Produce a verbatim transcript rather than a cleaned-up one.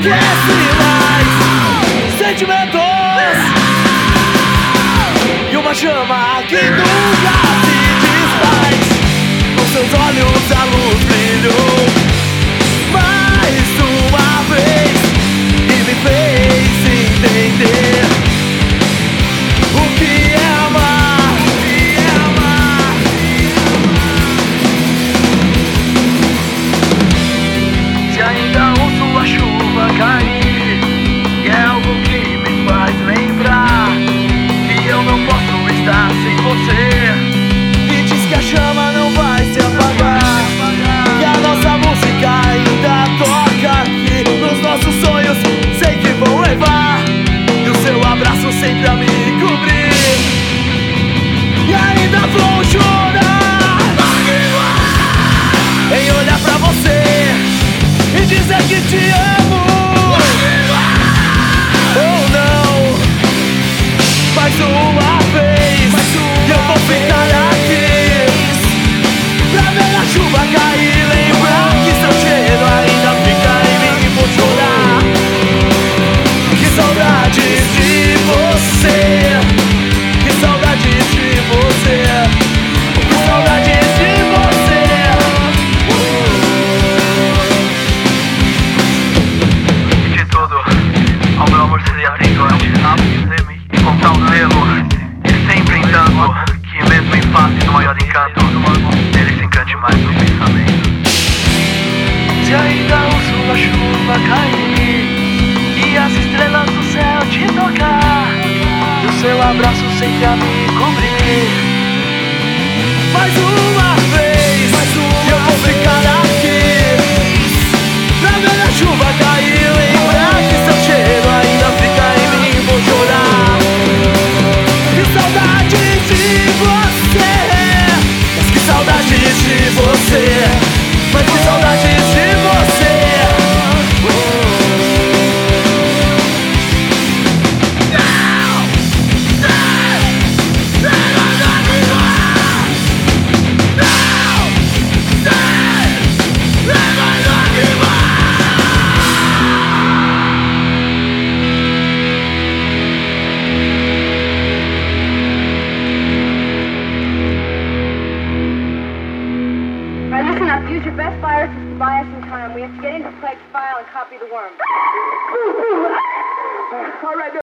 aquece mais sentimentos e uma chama que nunca se desfaz. Com seus olhos a luz brilhou mais uma vez e me fez entender o que é amar, o que é amar. Se ainda ouço a chuva cair, e é algo que me faz lembrar que eu não posso estar sem você, e diz que a chama não vai se apagar, que a nossa música ainda toca aqui nos nossos sonhos, sei que vão levar, e o seu abraço sempre a me cobrir, e ainda vou chorar em olhar pra você e dizer que te amo. Ou não, mais uma vez, e eu vou ficar aqui pra ver a chuva cair, lembrar que seu cheiro ainda fica em mim e vou chorar. Que saudades de você, que saudades de você, que saudades de você. De tudo, ao meu amor seria brincante, e contar um selo, e sempre entendo que mesmo em face do maior encanto, ele se encante mais no pensamento. Se ainda ouço a chuva cair e as estrelas do céu te tocar, e o seu abraço sempre a me cobrir, mais uma vez, e eu vou ficar aqui pra ver a chuva cair, lembrar que seu cheiro ainda fica em mim, vou chorar. Que saudades de você, mas que saudades de você, mas que saudades de você. Use your best viruses to buy us some time. We have to get into Plague's file and copy the worm. All right.